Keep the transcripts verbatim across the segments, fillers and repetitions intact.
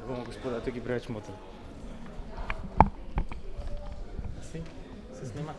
Da bomo gospoda tukaj preveč motili. Si? Se snima?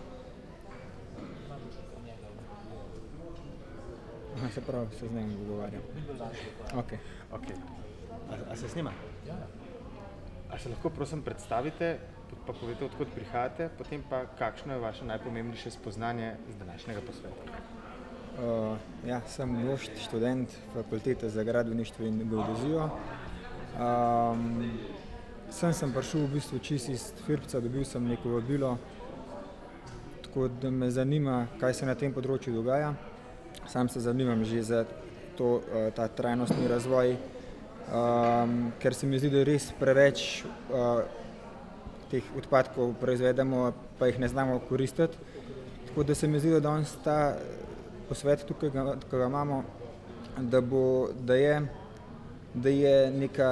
Aha, se pravi, se z njim pogovarjam. Okej. Okej. A, a se snima? A se lahko prosim predstavite, pa povete, odkot prihajate, potem pa kakšno je vaše najpomembnejše spoznanje z današnjega posveta? Uh, ja, sem Jošt, študent Fakultete za gradbeništvo in geodezijo. Um, sem sem prišel v bistvu čisto iz Firpca, dobil sem neko vabilo, tako da me zanima, kaj se na tem področju dogaja. Sam se zanimam že za to, uh, ta trajnostni razvoj, um, ker se mi zdi, da res preveč uh, teh odpadkov proizvedemo, pa jih ne znamo koristiti. Tako da se mi zdi, da danes ta posvet tukaj, ki ga imamo, da bo, da je, da je neka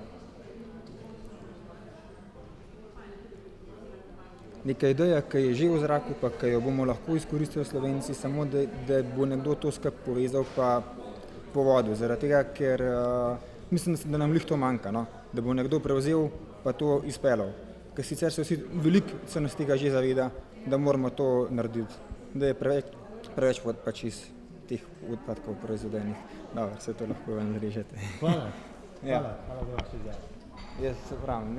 neka ideja, ki je že v zraku, pa ki jo bomo lahko izkoristili Slovenci, samo da, da bo nekdo to skupaj povezal pa povodil. Zaradi tega, ker uh, mislim, da nam glih to manjka, no? Da bo nekdo prevzel pa to izpeljal. Ker sicer se vsi, veliko se nas tega že zaveda, da moramo to narediti, da je preveč, preveč pač iz teh odpadkov proizvedenih. Dobro, vse to lahko ven zrežete. Hvala. Ja. Hvala. Hvala za vaše izjave. Jaz se pravim.